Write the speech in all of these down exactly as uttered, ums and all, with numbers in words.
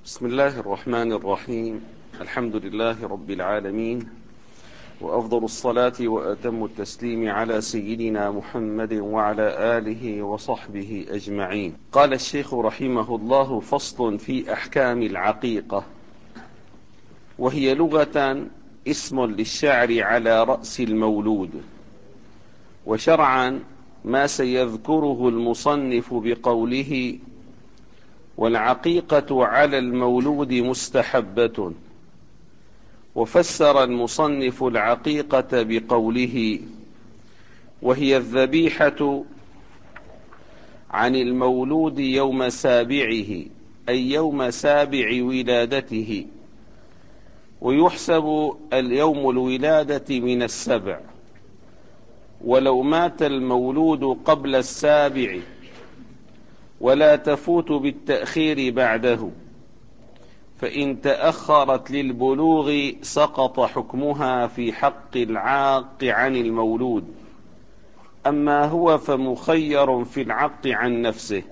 بسم الله الرحمن الرحيم. الحمد لله رب العالمين، وأفضل الصلاة وأتم التسليم على سيدنا محمد وعلى آله وصحبه أجمعين. قال الشيخ رحمه الله: فصل في أحكام العقيقة، وهي لغة اسم للشعر على رأس المولود، وشرعا ما سيذكره المصنف بقوله: والعقيقة على المولود مستحبة. وفسر المصنف العقيقة بقوله: وهي الذبيحة عن المولود يوم سابعه، أي يوم سابع ولادته، ويحسب اليوم الولادة من السبع، ولو مات المولود قبل السابع، ولا تفوت بالتأخير بعده، فإن تأخرت للبلوغ سقط حكمها في حق العاق عن المولود، أما هو فمخير في العق عن نفسه.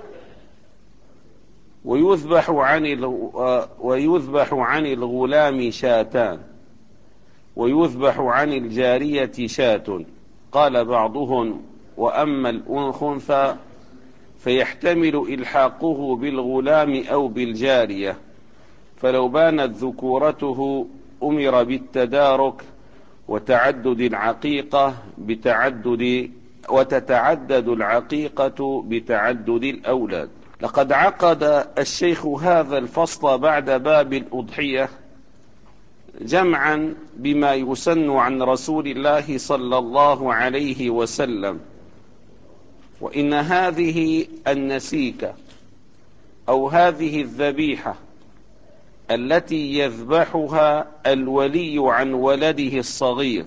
ويذبح عن ويذبح عن الغلام شاتان، ويذبح عن الجارية شاة. قال بعضهم: وأما الأنثى فيحتمل إلحاقه بالغلام أو بالجارية، فلو بانت ذكورته أمر بالتدارك وتعدد العقيقة بتعدد وتتعدد العقيقة بتعدد الأولاد. لقد عقد الشيخ هذا الفصل بعد باب الأضحية جمعا بما يسن عن رسول الله صلى الله عليه وسلم. وإن هذه النسيكة أو هذه الذبيحة التي يذبحها الولي عن ولده الصغير،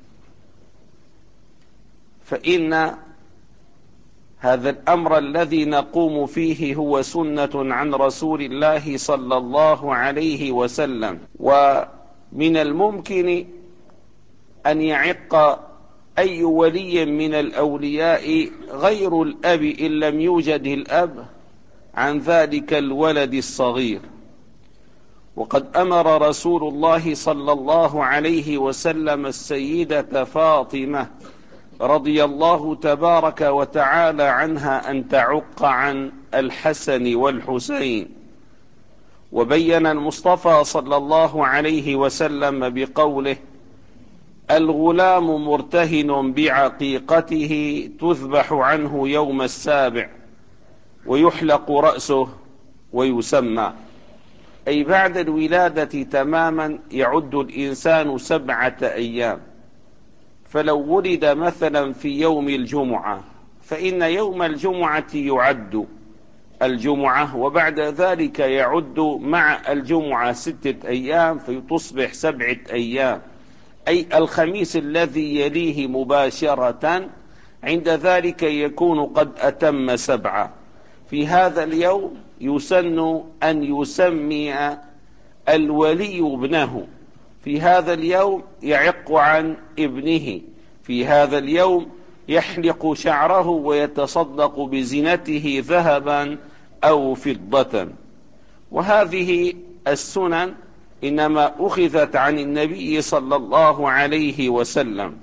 فإن هذا الأمر الذي نقوم فيه هو سنة عن رسول الله صلى الله عليه وسلم. ومن الممكن أن يعق أي ولي من الأولياء غير الأب إن لم يوجد الأب عن ذلك الولد الصغير. وقد أمر رسول الله صلى الله عليه وسلم السيدة فاطمة رضي الله تبارك وتعالى عنها أن تعق عن الحسن والحسين. وبين المصطفى صلى الله عليه وسلم بقوله: الغلام مرتهن بعقيقته تذبح عنه يوم السابع، ويحلق رأسه ويسمى، أي بعد الولادة تماما يعد الإنسان سبعة أيام. فلو ولد مثلا في يوم الجمعة، فإن يوم الجمعة يعد الجمعة، وبعد ذلك يعد مع الجمعة ستة أيام فتصبح سبعة أيام، أي الخميس الذي يليه مباشرة عند ذلك يكون قد أتم سبعة. في هذا اليوم يسن أن يسمي الولي ابنه، في هذا اليوم يعق عن ابنه، في هذا اليوم يحلق شعره ويتصدق بزينته ذهبا أو فضة. وهذه السنن إنما أخذت عن النبي صلى الله عليه وسلم.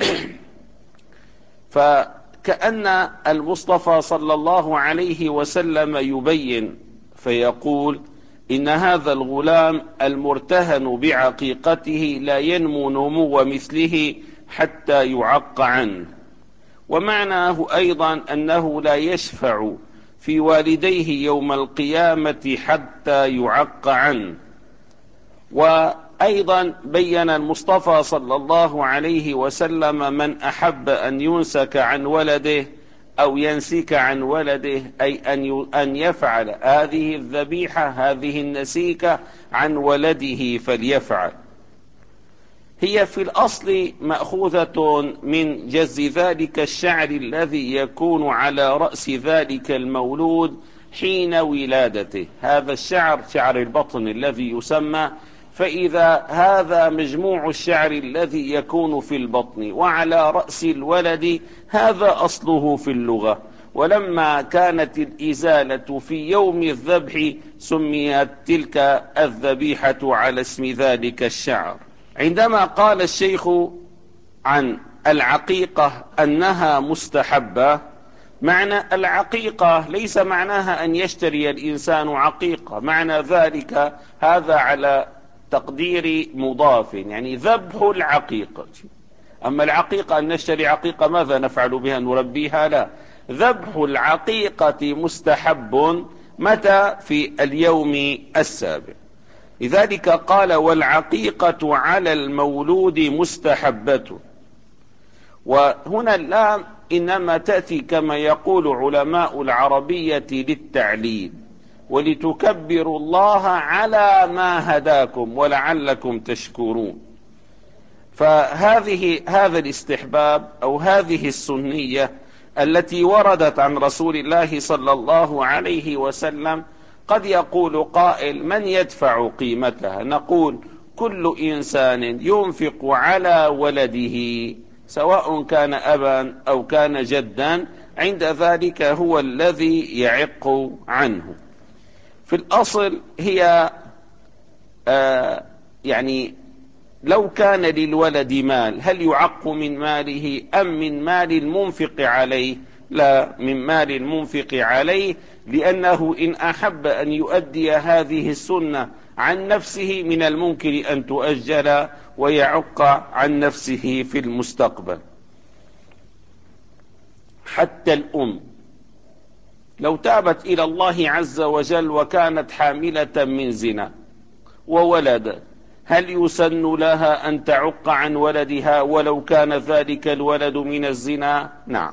فكأن المصطفى صلى الله عليه وسلم يبين فيقول: إن هذا الغلام المرتهن بعقيقته لا ينمو نمو مثله حتى يعق عنه. ومعناه أيضا أنه لا يشفع في والديه يوم القيامة حتى يعق عنه. وأيضا بين المصطفى صلى الله عليه وسلم من أحب أن ينسك عن ولده أو ينسك عن ولده، أي أن يفعل هذه الذبيحة هذه النسيكة عن ولده فليفعل. هي في الأصل مأخوذة من جز ذلك الشعر الذي يكون على رأس ذلك المولود حين ولادته، هذا الشعر شعر البطن الذي يسمى. فإذا هذا مجموع الشعر الذي يكون في البطن وعلى رأس الولد، هذا أصله في اللغة. ولما كانت الإزالة في يوم الذبح سميت تلك الذبيحة على اسم ذلك الشعر. عندما قال الشيخ عن العقيقة أنها مستحبة، معنى العقيقة ليس معناها أن يشتري الإنسان عقيقة، معنى ذلك هذا على تقدير مضاف، يعني ذبح العقيقة. أما العقيقة أن نشتري عقيقة ماذا نفعل بها؟ نربيها؟ لا، ذبح العقيقة مستحب. متى؟ في اليوم السابع. لذلك قال والعقيقة على المولود مستحبة. وهنا اللام إنما تأتي كما يقول علماء العربية للتعليل، ولتكبروا الله على ما هداكم ولعلكم تشكرون. فهذه هذا الاستحباب أو هذه السنية التي وردت عن رسول الله صلى الله عليه وسلم، قد يقول قائل من يدفع قيمتها؟ نقول كل إنسان ينفق على ولده سواء كان أبا أو كان جدا، عند ذلك هو الذي يعق عنه. في الأصل هي آه يعني لو كان للولد مال هل يعق من ماله أم من مال المنفق عليه؟ لا، من مال المنفق عليه، لأنه إن أحب أن يؤدي هذه السنة عن نفسه من الممكن أن تؤجل ويعق عن نفسه في المستقبل. حتى الأم لو تابت إلى الله عز وجل وكانت حاملة من زنا وولد، هل يسن لها أن تعق عن ولدها ولو كان ذلك الولد من الزنا؟ نعم.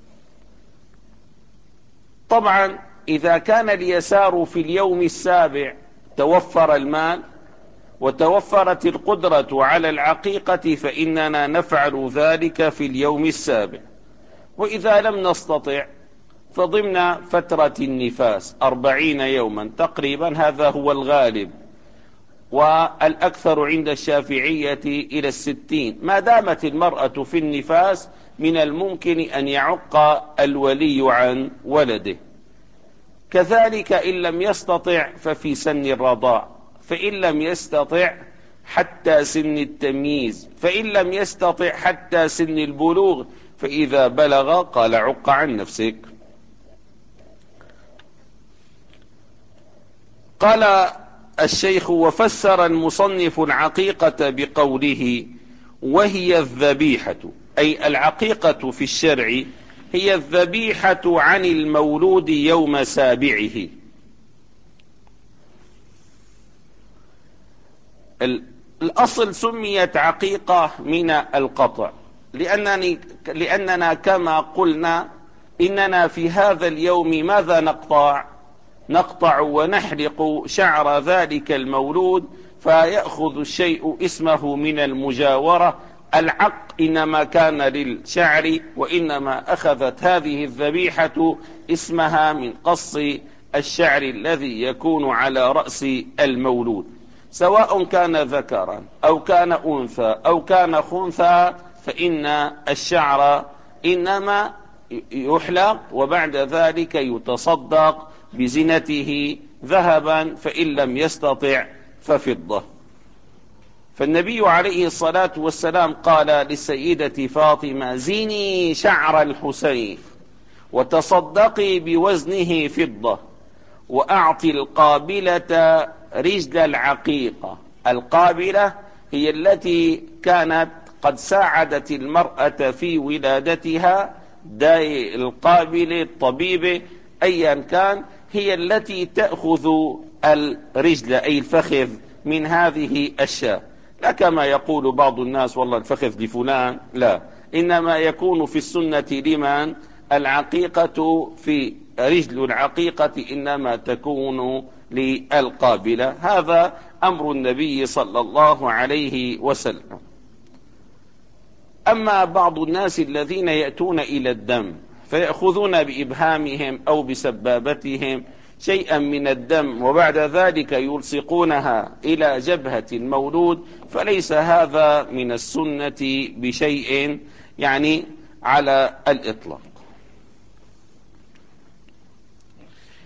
طبعا إذا كان اليسار في اليوم السابع توفر المال وتوفرت القدرة على العقيقة فإننا نفعل ذلك في اليوم السابع. وإذا لم نستطع فضمن فترة النفاس أربعين يوما تقريبا، هذا هو الغالب، والأكثر عند الشافعية إلى الستين. ما دامت المرأة في النفاس من الممكن أن يعق الولي عن ولده. كذلك إن لم يستطع ففي سن الرضاع، فإن لم يستطع حتى سن التمييز، فإن لم يستطع حتى سن البلوغ، فإذا بلغ قال عق عن نفسك. قال الشيخ وفسر المصنف العقيقة بقوله وهي الذبيحة، أي العقيقة في الشرع هي الذبيحة عن المولود يوم سابعه. الأصل سميت عقيقة من القطع، لأنني لأننا كما قلنا إننا في هذا اليوم ماذا نقطع؟ نقطع ونحلق شعر ذلك المولود، فيأخذ الشيء اسمه من المجاورة. العق إنما كان للشعر، وإنما أخذت هذه الذبيحة اسمها من قص الشعر الذي يكون على رأس المولود، سواء كان ذكرا أو كان أنثى أو كان خنثى، فإن الشعر إنما يحلق وبعد ذلك يتصدق بزنته ذهبا، فإن لم يستطع ففضة. فالنبي عليه الصلاة والسلام قال للسيدة فاطمة زيني شعر الحسين وتصدقي بوزنه فضة وأعطي القابلة رجل العقيقة. القابلة هي التي كانت قد ساعدت المرأة في ولادتها، داي القابلة الطبيبة أيا كان، هي التي تأخذ الرجل أي الفخذ من هذه الشاة. لا كما يقول بعض الناس والله الفخذ لفلان، لا، إنما يكون في السنة لمن؟ العقيقة في رجل العقيقة إنما تكون للقابلة. هذا أمر النبي صلى الله عليه وسلم. أما بعض الناس الذين يأتون إلى الدم فيأخذون بإبهامهم أو بسبابتهم شيئا من الدم وبعد ذلك يلصقونها إلى جبهة المولود، فليس هذا من السنة بشيء يعني على الإطلاق.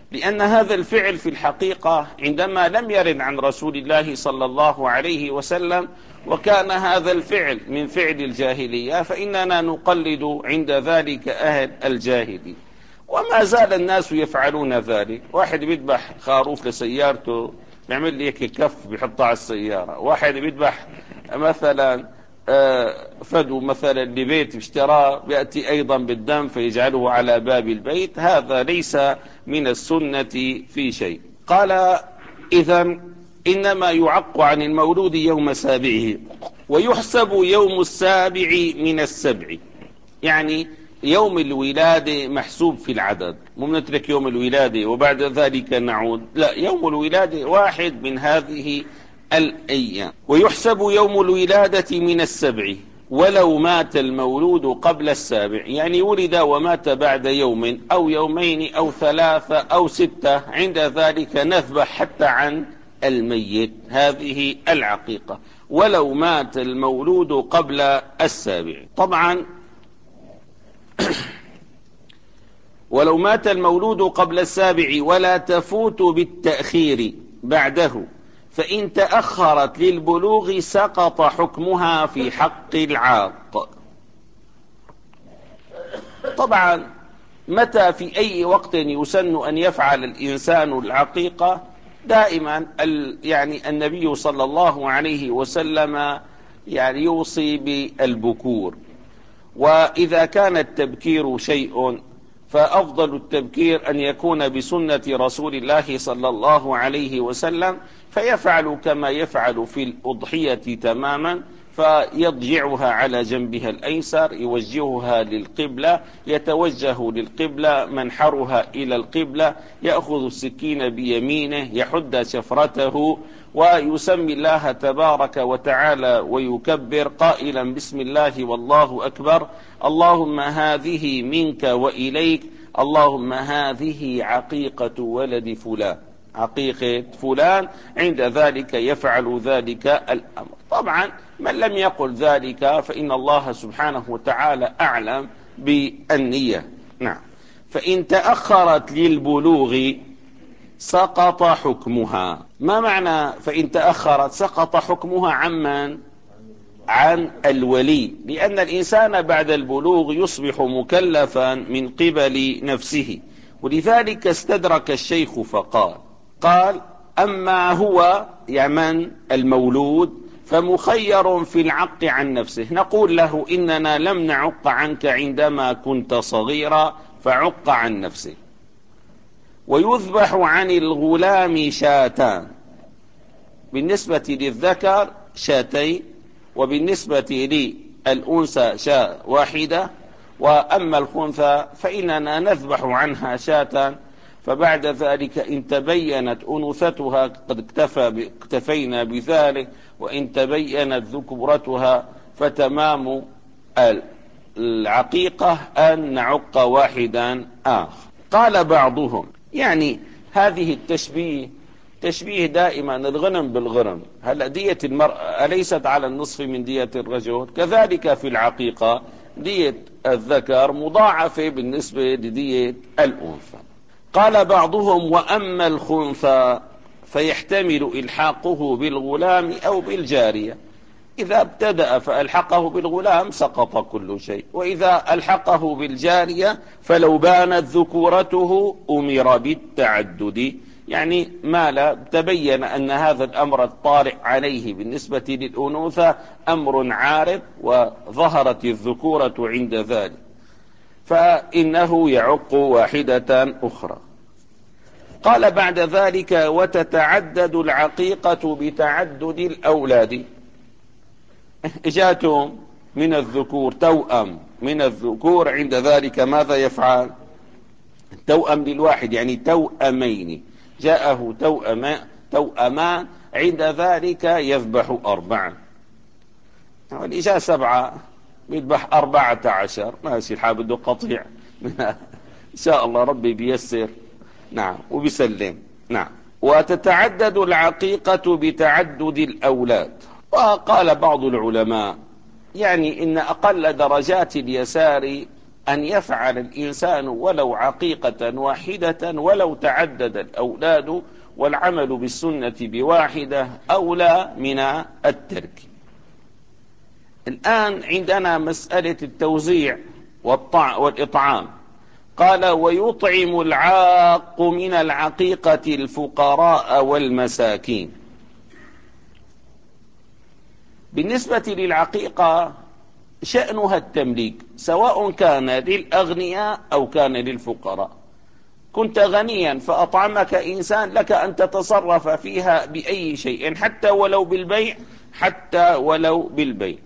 لأن هذا الفعل في الحقيقة عندما لم يرد عن رسول الله صلى الله عليه وسلم وكان هذا الفعل من فعل الجاهلية، فإننا نقلد عند ذلك أهل الجاهلية. وما زال الناس يفعلون ذلك. واحد بيذبح خروف لسيارته بيعمل لي هيك كف بيحطها على السيارة. واحد بيذبح مثلا فدو مثلا لبيت اشتراه بيأتي أيضا بالدم فيجعله على باب البيت. هذا ليس من السنة في شيء. قال إذن إنما يعق عن المولود يوم سابعه ويحسب يوم السابع من السبع، يعني يوم الولادة محسوب في العدد، مو نترك يوم الولادة وبعد ذلك نعود، لا، يوم الولادة واحد من هذه الأيام. ويحسب يوم الولادة من السبع ولو مات المولود قبل السابع، يعني ولد ومات بعد يوم أو يومين أو ثلاثة أو ستة، عند ذلك نذبح حتى عن الميت. هذه العقيقة ولو مات المولود قبل السابع. طبعا ولو مات المولود قبل السابع ولا تفوت بالتأخير بعده، فإن تأخرت للبلوغ سقط حكمها في حق العاق. طبعا متى في أي وقت يسن أن يفعل الإنسان العقيقة؟ دائما يعني النبي صلى الله عليه وسلم يعني يوصي بالبكور، وإذا كان التبكير شيء فأفضل التبكير أن يكون بسنة رسول الله صلى الله عليه وسلم، فيفعل كما يفعل في الأضحية تماما، فيضجعها على جنبها الأيسر، يوجهها للقبلة، يتوجه للقبلة، منحرها إلى القبلة، يأخذ السكين بيمينه، يحد شفرته ويسمي الله تبارك وتعالى ويكبر قائلا بسم الله والله أكبر، اللهم هذه منك وإليك، اللهم هذه عقيقة ولد فلان، عقيقة فلان. عند ذلك يفعل ذلك الأمر. طبعا من لم يقل ذلك فإن الله سبحانه وتعالى أعلم بالنية. نعم. فإن تأخرت للبلوغ سقط حكمها. ما معنى فإن تأخرت سقط حكمها؟ عمن؟ عن الولي، لأن الإنسان بعد البلوغ يصبح مكلفا من قبل نفسه. ولذلك استدرك الشيخ فقال قال أما هو يمن المولود فمخير في العق عن نفسه. نقول له إننا لم نعق عنك عندما كنت صغيرا فعق عن نفسه. ويذبح عن الغلام شاتان، بالنسبة للذكر شاتين، وبالنسبة للأنثى شاة واحدة، وأما الخنثى فإننا نذبح عنها شاة، فبعد ذلك إن تبينت أنوثتها قد اكتفى اكتفينا بذلك، وإن تبينت ذكورتها فتمام العقيقة أن نعق واحدا آخر. قال بعضهم يعني هذه التشبيه تشبيه دائما الغنم بالغنم. هل دية المرأة أليست على النصف من دية الرجل؟ كذلك في العقيقة دية الذكر مضاعفة بالنسبة لدية الأنثى. قال بعضهم وأما الخنثى فيحتمل إلحاقه بالغلام أو بالجارية. إذا ابتدأ فألحقه بالغلام سقط كل شيء، وإذا ألحقه بالجارية فلو بانت ذكورته أمر بالتعدد، يعني ما لا تبين أن هذا الأمر الطارئ عليه بالنسبة للأنوثة أمر عارض وظهرت الذكورة عند ذلك، فإنه يعق واحدة أخرى. قال بعد ذلك وتتعدد العقيقة بتعدد الأولاد. إجاتهم من الذكور توأم من الذكور، عند ذلك ماذا يفعل؟ توأم للواحد يعني توأمين، جاءه توأمان توأمان عند ذلك يذبح أربعة، والإجاء سبعة يذبح أربعة عشر. ماشي الحال بده قطيع إن شاء الله ربي بيسر. نعم وبيسلم. نعم. وتتعدد العقيقة بتعدد الأولاد. وقال بعض العلماء يعني إن أقل درجات اليسار أن يفعل الإنسان ولو عقيقة واحدة ولو تعدد الأولاد، والعمل بالسنة بواحدة أولى من الترك. الآن عندنا مسألة التوزيع والإطعام. قال: ويطعم العاق من العقيقة الفقراء والمساكين. بالنسبة للعقيقة شأنها التمليك، سواء كان للأغنياء أو كان للفقراء. كنت غنيا فأطعمك إنسان، لك أن تتصرف فيها بأي شيء، حتى ولو بالبيع، حتى ولو بالبيع.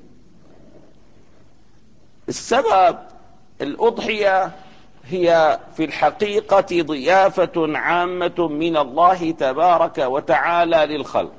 السبب الأضحية هي في الحقيقة ضيافة عامة من الله تبارك وتعالى للخلق.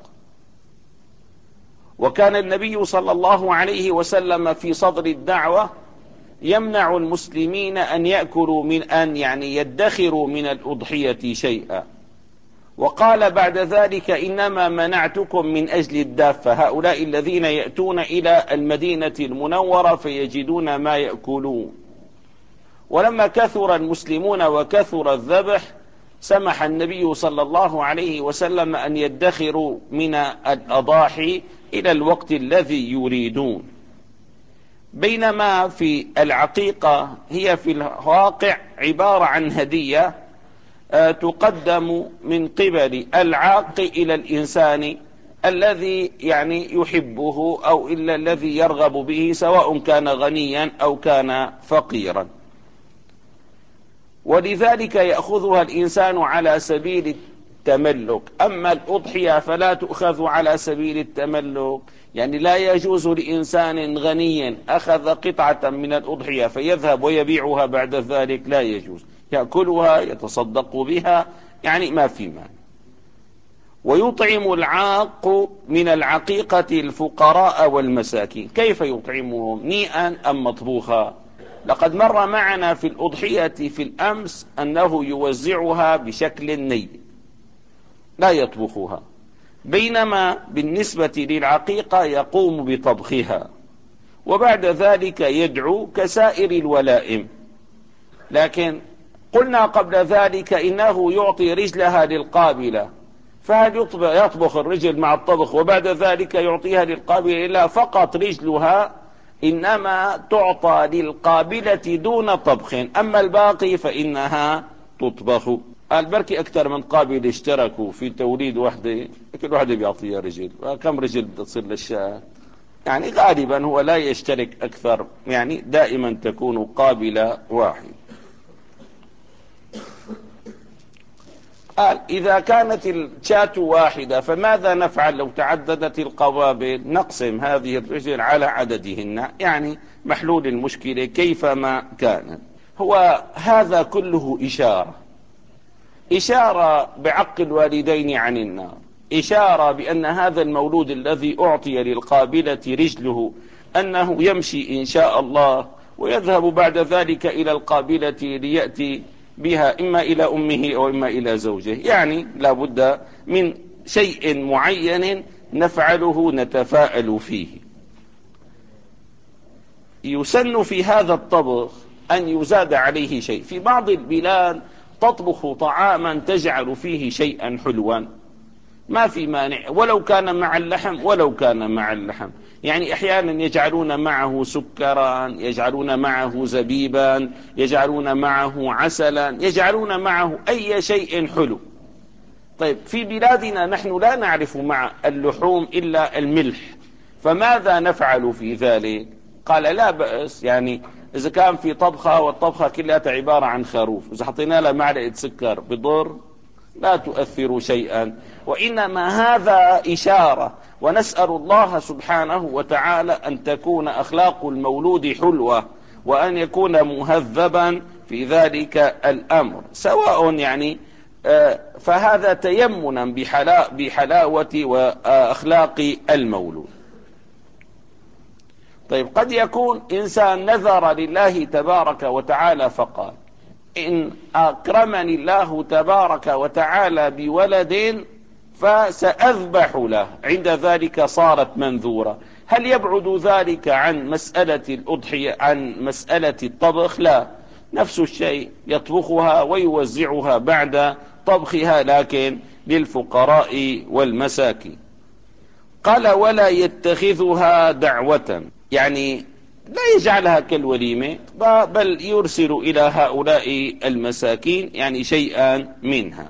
وكان النبي صلى الله عليه وسلم في صدر الدعوة يمنع المسلمين أن يأكلوا من أن يعني يدخروا من الأضحية شيئا، وقال بعد ذلك: إنما منعتكم من أجل الدافة، هؤلاء الذين يأتون إلى المدينة المنورة فيجدون ما يأكلون. ولما كثر المسلمون وكثر الذبح سمح النبي صلى الله عليه وسلم أن يدخروا من الأضاحي إلى الوقت الذي يريدون. بينما في العقيقة هي في الواقع عبارة عن هدية تقدم من قبل العاق إلى الإنسان الذي يعني يحبه أو إلا الذي يرغب به، سواء كان غنيا أو كان فقيرا. ولذلك يأخذها الإنسان على سبيل التملك. أما الأضحية فلا تؤخذ على سبيل التملك، يعني لا يجوز لإنسان غني أخذ قطعة من الأضحية فيذهب ويبيعها بعد ذلك، لا يجوز، يأكلها يتصدق بها، يعني ما في مال. ويطعم العاق من العقيقة الفقراء والمساكين. كيف يطعمهم؟ نيئا أم مطبوخا؟ لقد مر معنا في الأضحية في الأمس أنه يوزعها بشكل ني لا يطبخها، بينما بالنسبة للعقيقة يقوم بطبخها وبعد ذلك يدعو كسائر الولائم. لكن قلنا قبل ذلك إنه يعطي رجلها للقابلة، فهل يطبخ الرجل مع الطبخ وبعد ذلك يعطيها للقابلة؟ لا، فقط رجلها إنما تعطى للقابلة دون طبخ، أما الباقي فإنها تطبخ. البركي أكثر من قابل اشتركوا في توليد وحدة، كل واحدة بيعطيها رجل، كم رجل بتصير للشاة؟ يعني غالبا هو لا يشترك أكثر، يعني دائما تكون قابلة واحد. قال: إذا كانت الشاة واحدة فماذا نفعل لو تعددت القوابل؟ نقسم هذه الرجل على عددهن، يعني محلول المشكلة كيفما كانت. هو هذا كله إشارة إشارة بعق الوالدين عن النار، إشارة بأن هذا المولود الذي أعطي للقابلة رجله أنه يمشي إن شاء الله ويذهب بعد ذلك إلى القابلة ليأتي بها إما إلى أمه أو إما إلى زوجه، يعني لا بد من شيء معين نفعله نتفاءل فيه. يسن في هذا الطبخ أن يزاد عليه شيء. في بعض البلاد تطبخ طعاما تجعل فيه شيئا حلوا، ما في مانع، ولو كان مع اللحم ولو كان مع اللحم، يعني أحيانا يجعلون معه سكرا، يجعلون معه زبيبا، يجعلون معه عسلا، يجعلون معه أي شيء حلو. طيب في بلادنا نحن لا نعرف مع اللحوم إلا الملح، فماذا نفعل في ذلك؟ قال: لا بأس، يعني إذا كان في طبخة والطبخة كلها عبارة عن خروف، إذا حطينا لها معلقة سكر بضر؟ لا تؤثر شيئا، وإنما هذا إشارة. ونسأل الله سبحانه وتعالى أن تكون أخلاق المولود حلوة وأن يكون مهذبا في ذلك الأمر، سواء يعني فهذا تيمنا بحلاوة وأخلاق المولود. طيب قد يكون إنسان نذر لله تبارك وتعالى فقال: إن أكرمني الله تبارك وتعالى بولد فسأذبح له، عند ذلك صارت منذورة. هل يبعد ذلك عن مسألة الأضحية عن مسألة الطبخ؟ لا، نفس الشيء، يطبخها ويوزعها بعد طبخها، لكن للفقراء والمساكين. قال ولا يتخذها دعوة، يعني لا يجعلها كالوليمة، بل يرسل إلى هؤلاء المساكين يعني شيئا منها.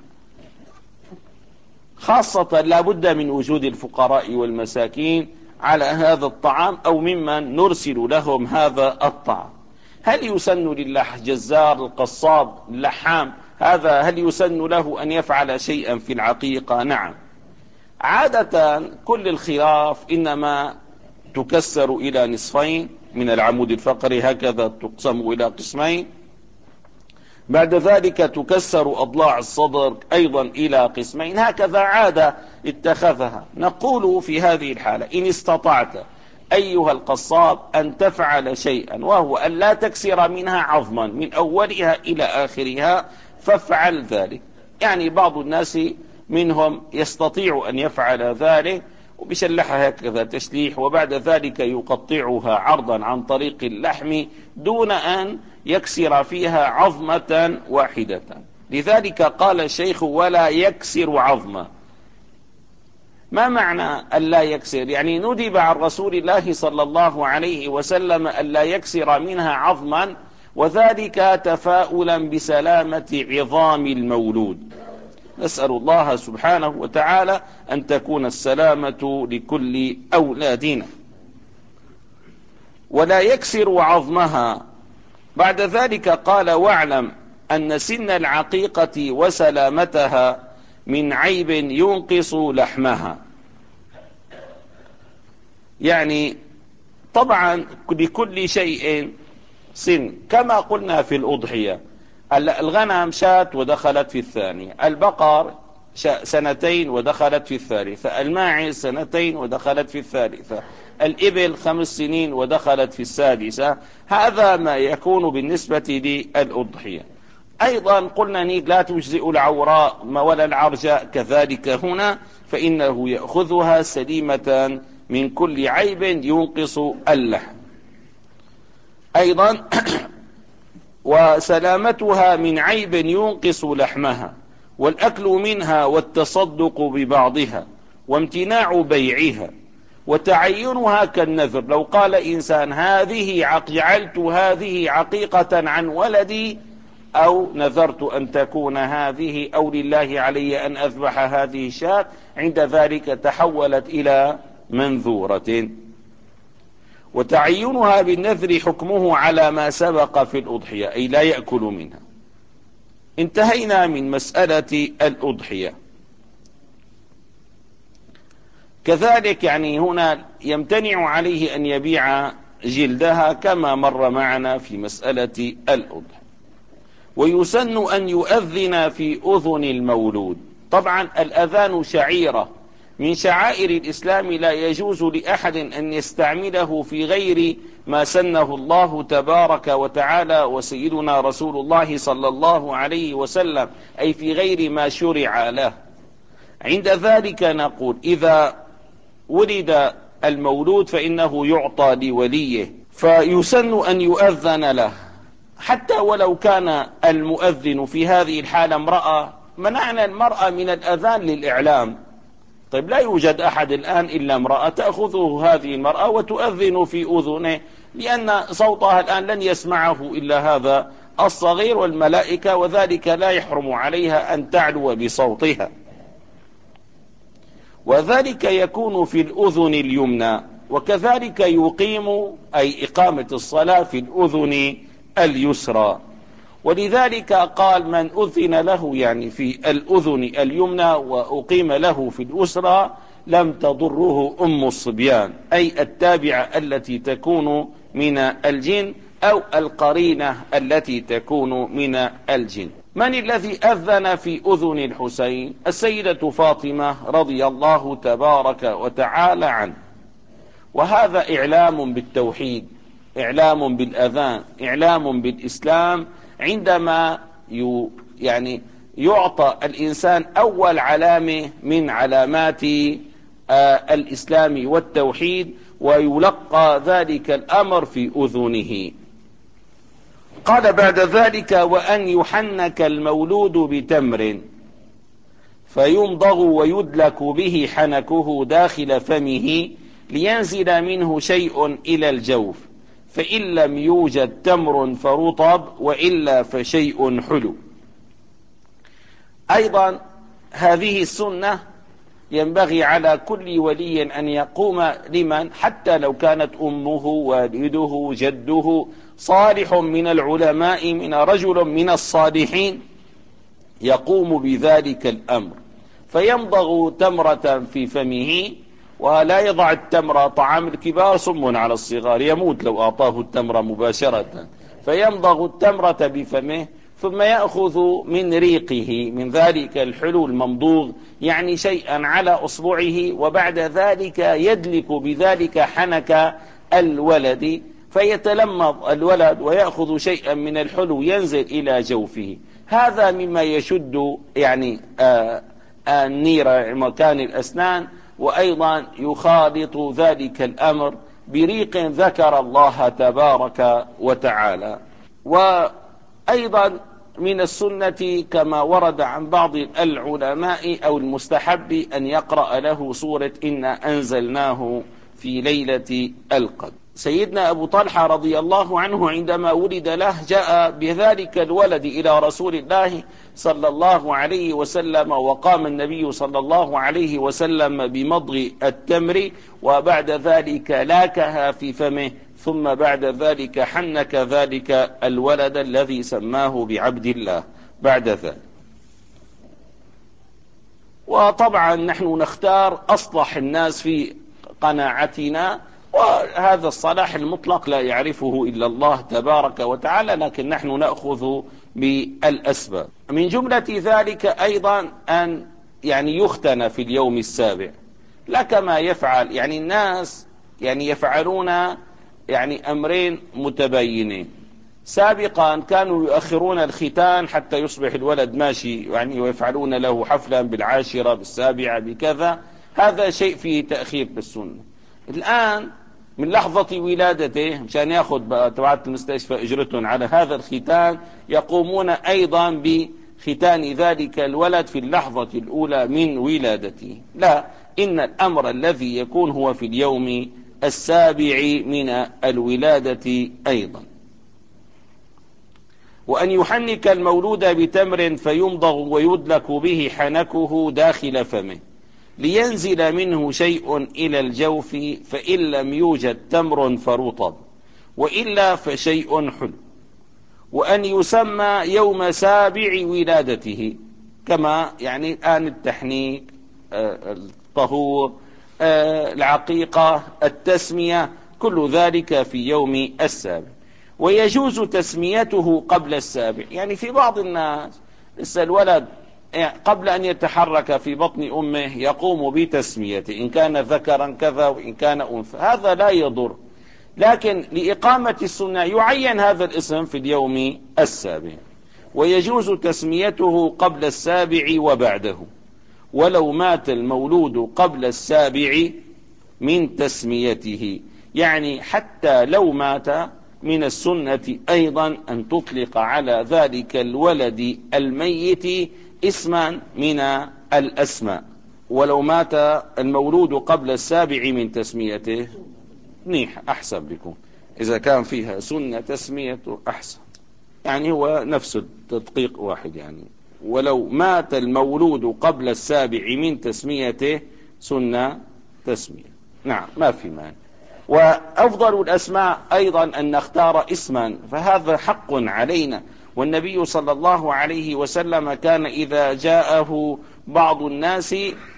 خاصة لا بد من وجود الفقراء والمساكين على هذا الطعام أو ممن نرسل لهم هذا الطعام. هل يسن للجزار القصاب اللحام هذا هل يسن له أن يفعل شيئا في العقيقة؟ نعم، عادة كل الخراف إنما تكسر إلى نصفين من العمود الفقري، هكذا تقسم إلى قسمين، بعد ذلك تكسر أضلاع الصدر أيضا إلى قسمين، هكذا عادة اتخذها. نقول في هذه الحالة إن استطعت أيها القصاب أن تفعل شيئا، وهو أن لا تكسر منها عظما من أولها إلى آخرها، فافعل ذلك. يعني بعض الناس منهم يستطيع أن يفعل ذلك وبشلحها هكذا تشليح، وبعد ذلك يقطعها عرضا عن طريق اللحم دون أن يكسر فيها عظمة واحدة. لذلك قال الشيخ ولا يكسر عظمة. ما معنى أن لا يكسر؟ يعني ندب عن رسول الله صلى الله عليه وسلم أن لا يكسر منها عظما، وذلك تفاؤلا بسلامة عظام المولود. نسأل الله سبحانه وتعالى أن تكون السلامة لكل أولادنا. ولا يكسر عظمها. بعد ذلك قال واعلم أن سن العقيقة وسلامتها من عيب ينقص لحمها. يعني طبعا لكل شيء سن، كما قلنا في الأضحية، الغنم شات ودخلت في الثانية، البقر سنتين ودخلت في الثالثة، الماعز سنتين ودخلت في الثالثة، الإبل خمس سنين ودخلت في السادسة. هذا ما يكون بالنسبة للأضحية. أيضا قلنا نيك لا تجزئ العوراء ولا العرجاء، كذلك هنا فإنه يأخذها سليمة من كل عيب ينقص اللحم. أيضا وسلامتها من عيب ينقص لحمها، والأكل منها والتصدق ببعضها، وامتناع بيعها، وتعينها كالنذر. لو قال إنسان هذه جعلت هذه عقيقة عن ولدي، أو نذرت أن تكون هذه، أو لله علي أن أذبح هذه الشاة، عند ذلك تحولت إلى منذورة. وتعينها بالنذر حكمه على ما سبق في الأضحية، أي لا يأكل منها. انتهينا من مسألة الأضحية. كذلك يعني هنا يمتنع عليه أن يبيع جلدها كما مر معنا في مسألة الأضحية. ويسن أن يؤذن في أذن المولود. طبعا الأذان شعيرة من شعائر الإسلام، لا يجوز لأحد أن يستعمله في غير ما سنه الله تبارك وتعالى وسيدنا رسول الله صلى الله عليه وسلم، أي في غير ما شرع له. عند ذلك نقول إذا ولد المولود فإنه يعطى لوليه، فيسن أن يؤذن له، حتى ولو كان المؤذن في هذه الحالة امرأة. منعنا المرأة من الأذان للإعلام. طيب لا يوجد أحد الآن إلا امرأة، تأخذه هذه المرأة وتؤذن في أذنه، لأن صوتها الآن لن يسمعه إلا هذا الصغير والملائكة، وذلك لا يحرم عليها أن تعلو بصوتها. وذلك يكون في الأذن اليمنى. وكذلك يقيم أي إقامة الصلاة في الأذن اليسرى. ولذلك قال من أذن له يعني في الأذن اليمنى وأقيم له في اليسرى لم تضره أم الصبيان، أي التابعة التي تكون من الجن أو القرينة التي تكون من الجن. من الذي أذن في أذن الحسين؟ السيدة فاطمة رضي الله تبارك وتعالى عنه. وهذا إعلام بالتوحيد، إعلام بالأذان، إعلام بالإسلام، عندما يعني يعطى الإنسان أول علامة من علامات آه الإسلام والتوحيد، ويلقى ذلك الأمر في أذنه. قال بعد ذلك: وأن يحنك المولود بتمر فيمضغ ويدلك به حنكه داخل فمه لينزل منه شيء إلى الجوف، فإن لم يوجد تمر فرطب وإلا فشيء حلو. أيضا هذه السنة ينبغي على كل ولي أن يقوم، لمن حتى لو كانت أمه والده جده صالح من العلماء من رجل من الصالحين، يقوم بذلك الأمر، فيمضغ تمرة في فمه، ولا يضع التمر، طعام الكبار سم على الصغار يموت لو أعطاه التمر مباشرة، فيمضغ التمرة بفمه ثم يأخذ من ريقه من ذلك الحلو الممضوغ يعني شيئا على أصبعه، وبعد ذلك يدلك بذلك حنك الولد، فيتلمض الولد ويأخذ شيئا من الحلو ينزل إلى جوفه. هذا مما يشد يعني آه النير مكان الأسنان، وأيضا يخالط ذلك الأمر بريق ذكر الله تبارك وتعالى. وأيضا من السنة كما ورد عن بعض العلماء أو المستحب أن يقرأ له سورة إنا أنزلناه في ليلة القدر. سيدنا أبو طلحة رضي الله عنه عندما ولد له جاء بذلك الولد إلى رسول الله صلى الله عليه وسلم، وقام النبي صلى الله عليه وسلم بمضغ التمر، وبعد ذلك لاكها في فمه، ثم بعد ذلك حنك ذلك الولد الذي سماه بعبد الله بعد ذلك. وطبعا نحن نختار أصلح الناس في قناعتنا، وهذا الصلاح المطلق لا يعرفه إلا الله تبارك وتعالى، لكن نحن نأخذ بالأسباب. من جملة ذلك أيضا أن يعني يختن في اليوم السابع، لا كما يفعل يعني الناس يعني يفعلون يعني أمرين متباينين. سابقا كانوا يؤخرون الختان حتى يصبح الولد ماشي يعني، ويفعلون له حفلا بالعاشرة بالسابعة بكذا، هذا شيء فيه تأخير بالسنة. الآن من لحظة ولادته مشان ياخذ تبعات المستشفى اجرتهم على هذا الختان، يقومون ايضا بختان ذلك الولد في اللحظة الاولى من ولادته. لا، ان الامر الذي يكون هو في اليوم السابع من الولادة ايضا. وان يحنك المولود بتمر فيمضغ ويدلك به حنكه داخل فمه لينزل منه شيء إلى الجوف، فإن لم يوجد تمر فرطب وإلا فشيء حلو. وأن يسمى يوم سابع ولادته، كما يعني الآن التحنيك، الطهور، العقيقة، التسمية، كل ذلك في يوم السابع. ويجوز تسميته قبل السابع، يعني في بعض الناس لسه الولد قبل أن يتحرك في بطن أمه يقوم بتسميته، إن كان ذكرا كذا وإن كان أنثى، هذا لا يضر، لكن لإقامة السنة يعين هذا الاسم في اليوم السابع. ويجوز تسميته قبل السابع وبعده، ولو مات المولود قبل السابع من تسميته، يعني حتى لو مات من السنة أيضا أن تطلق على ذلك الولد الميت اسما من الأسماء. ولو مات المولود قبل السابع من تسميته منيح، أحسن بكم إذا كان فيها سنة تسميته أحسن، يعني هو نفس التدقيق واحد يعني. ولو مات المولود قبل السابع من تسميته سنة تسمية، نعم ما في مانع. وأفضل الأسماء أيضا أن نختار اسما، فهذا حق علينا. والنبي صلى الله عليه وسلم كان إذا جاءه بعض الناس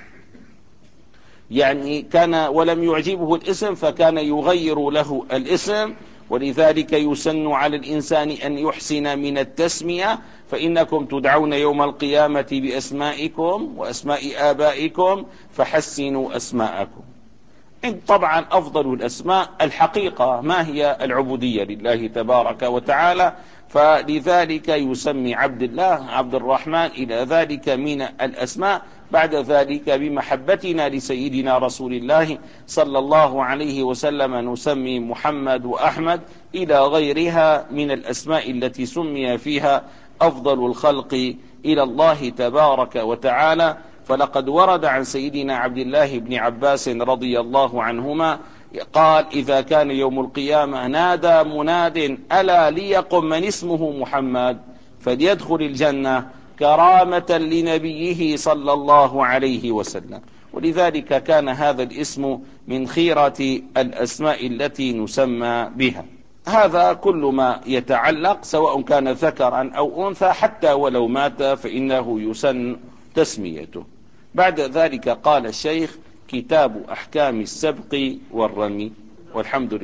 يعني كان ولم يعجبه الاسم فكان يغير له الاسم، ولذلك يسن على الإنسان أن يحسن من التسمية، فإنكم تدعون يوم القيامة بأسمائكم وأسماء آبائكم فحسنوا أسماءكم. طبعا أفضل الأسماء الحقيقة ما هي العبودية لله تبارك وتعالى، فلذلك يسمي عبد الله عبد الرحمن إلى ذلك من الأسماء. بعد ذلك بمحبتنا لسيدنا رسول الله صلى الله عليه وسلم نسمي محمد وأحمد إلى غيرها من الأسماء التي سمي فيها أفضل الخلق إلى الله تبارك وتعالى. فلقد ورد عن سيدنا عبد الله بن عباس رضي الله عنهما قال: إذا كان يوم القيامة نادى مناد: ألا ليقم من اسمه محمد فليدخل الجنة، كرامة لنبيه صلى الله عليه وسلم. ولذلك كان هذا الاسم من خيرة الأسماء التي نسمى بها. هذا كل ما يتعلق سواء كان ذكرا أو أنثى، حتى ولو مات فإنه يسن تسميته. بعد ذلك قال الشيخ: كتاب أحكام السبق والرمي، والحمد لله.